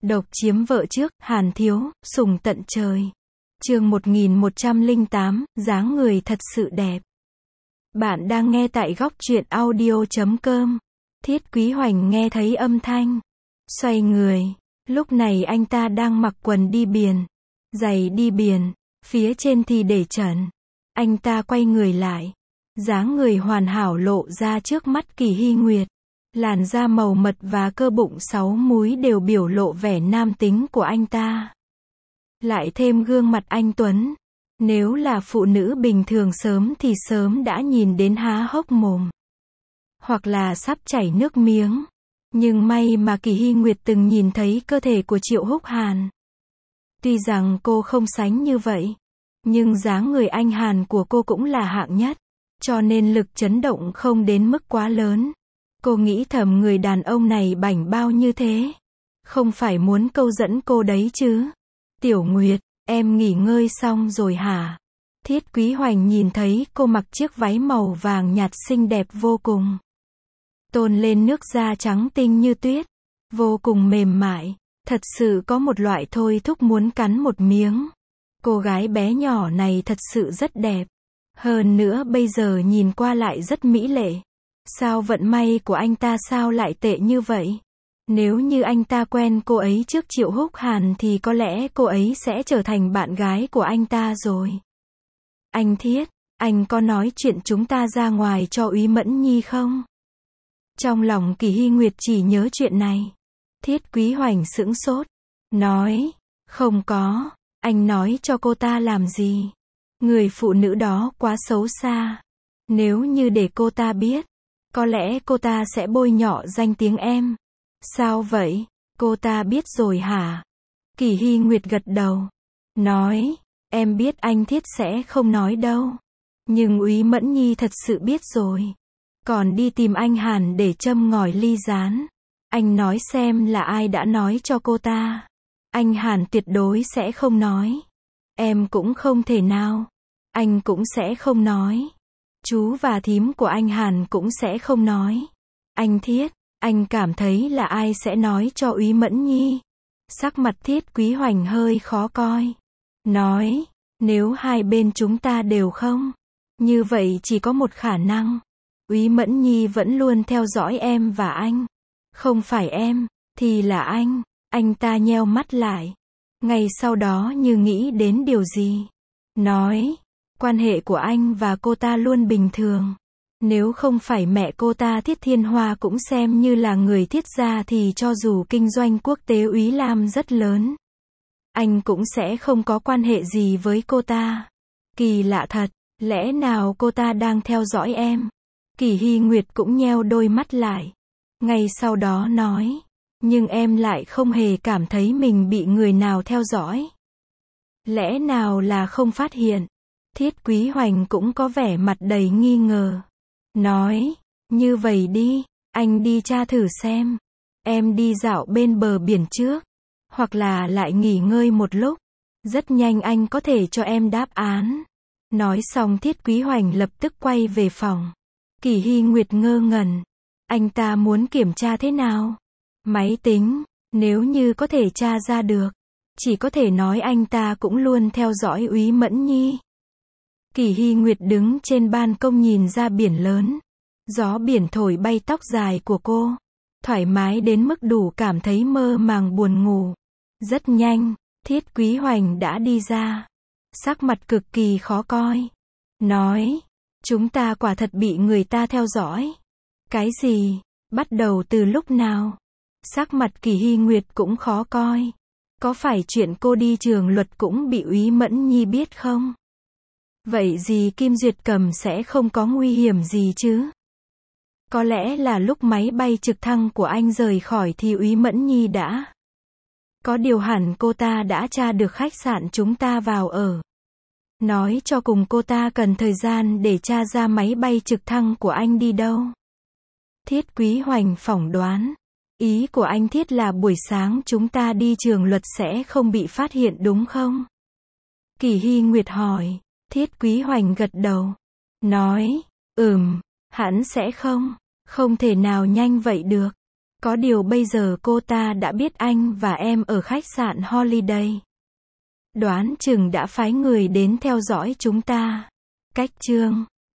Độc chiếm vợ trước, Hàn Thiếu, sủng tận trời. Chương 1108, dáng người thật sự đẹp. Bạn đang nghe tại góc truyện audio.com. Thiết Quý Hoành nghe thấy âm thanh, xoay người. Lúc này anh ta đang mặc quần đi biển, giày đi biển, phía trên thì để trần. Anh ta quay người lại, dáng người hoàn hảo lộ ra trước mắt Kỳ Hy Nguyệt. Làn da màu mật và cơ bụng 6 múi đều biểu lộ vẻ nam tính của anh ta. Lại thêm gương mặt anh tuấn. Nếu là phụ nữ bình thường thì sớm đã nhìn đến há hốc mồm. Hoặc là sắp chảy nước miếng. Nhưng may mà Kỳ Hy Nguyệt từng nhìn thấy cơ thể của Triệu Húc Hàn. Tuy rằng cô không sánh như vậy, nhưng dáng người anh Hàn của cô cũng là hạng nhất. Cho nên lực chấn động không đến mức quá lớn. Cô nghĩ thầm người đàn ông này bảnh bao như thế. Không phải muốn câu dẫn cô đấy chứ. Tiểu Nguyệt, em nghỉ ngơi xong rồi hả? Thiết Quý Hoành nhìn thấy cô mặc chiếc váy màu vàng nhạt xinh đẹp vô cùng. Tôn lên nước da trắng tinh như tuyết. Vô cùng mềm mại. Thật sự có một loại thôi thúc muốn cắn một miếng. Cô gái bé nhỏ này thật sự rất đẹp. Hơn nữa bây giờ nhìn qua lại rất mỹ lệ. Sao vận may của anh ta sao lại tệ như vậy? Nếu như anh ta quen cô ấy trước Triệu Húc Hàn thì có lẽ cô ấy sẽ trở thành bạn gái của anh ta rồi. Anh Thiết, anh có nói chuyện chúng ta ra ngoài cho Úy Mẫn Nhi không? Trong lòng Kỳ Hy Nguyệt chỉ nhớ chuyện này. Thiết Quý Hoành sững sốt. Nói, không có, anh nói cho cô ta làm gì? Người phụ nữ đó quá xấu xa. Nếu như để cô ta biết, có lẽ cô ta sẽ bôi nhọ danh tiếng em. Sao vậy? Cô ta biết rồi hả? Kỳ Hy Nguyệt gật đầu. Nói, em biết anh Thiết sẽ không nói đâu. Nhưng Úy Mẫn Nhi thật sự biết rồi. Còn đi tìm anh Hàn để châm ngòi ly gián. Anh nói xem là ai đã nói cho cô ta. Anh Hàn tuyệt đối sẽ không nói. Em cũng không thể nào. Anh cũng sẽ không nói. Chú và thím của anh Hàn cũng sẽ không nói. Anh Thiết, anh cảm thấy là ai sẽ nói cho Úy Mẫn Nhi? Sắc mặt Thiết Quý Hoành hơi khó coi. Nói, nếu hai bên chúng ta đều không, như vậy chỉ có một khả năng. Úy Mẫn Nhi vẫn luôn theo dõi em và anh. Không phải em, thì là anh. Anh ta nheo mắt lại. Ngay sau đó như nghĩ đến điều gì. Nói, quan hệ của anh và cô ta luôn bình thường. Nếu không phải mẹ cô ta Thiết Thiên Hoa cũng xem như là người Thiết gia thì cho dù kinh doanh quốc tế Úy Lam rất lớn, anh cũng sẽ không có quan hệ gì với cô ta. Kỳ lạ thật, lẽ nào cô ta đang theo dõi em? Kỳ Hy Nguyệt cũng nheo đôi mắt lại. Ngay sau đó nói, nhưng em lại không hề cảm thấy mình bị người nào theo dõi. Lẽ nào là không phát hiện? Thiết Quý Hoành cũng có vẻ mặt đầy nghi ngờ. Nói, như vậy đi, anh đi tra thử xem. Em đi dạo bên bờ biển trước. Hoặc là lại nghỉ ngơi một lúc. Rất nhanh anh có thể cho em đáp án. Nói xong Thiết Quý Hoành lập tức quay về phòng. Kỳ Hy Nguyệt ngơ ngẩn. Anh ta muốn kiểm tra thế nào? Máy tính, nếu như có thể tra ra được. Chỉ có thể nói anh ta cũng luôn theo dõi Úy Mẫn Nhi. Kỳ Hy Nguyệt đứng trên ban công nhìn ra biển lớn. Gió biển thổi bay tóc dài của cô. Thoải mái đến mức đủ cảm thấy mơ màng buồn ngủ. Rất nhanh, Thiết Quý Hoành đã đi ra. Sắc mặt cực kỳ khó coi. Nói, chúng ta quả thật bị người ta theo dõi. Cái gì? Bắt đầu từ lúc nào? Sắc mặt Kỳ Hy Nguyệt cũng khó coi. Có phải chuyện cô đi trường luật cũng bị Úy Mẫn Nhi biết không? Vậy gì Kim Duyệt Cầm sẽ không có nguy hiểm gì chứ? Có lẽ là lúc máy bay trực thăng của anh rời khỏi thì Úy Mẫn Nhi đã. Có điều hẳn cô ta đã tra được khách sạn chúng ta vào ở. Nói cho cùng cô ta cần thời gian để tra ra máy bay trực thăng của anh đi đâu. Thiết Quý Hoành phỏng đoán. Ý của anh Thiết là buổi sáng chúng ta đi trường luật sẽ không bị phát hiện đúng không? Kỳ Hy Nguyệt hỏi. Thiết Quý Hoành gật đầu. Nói, hắn sẽ không thể nào nhanh vậy được. Có điều bây giờ cô ta đã biết anh và em ở khách sạn Holiday. Đoán chừng đã phái người đến theo dõi chúng ta. Cách chương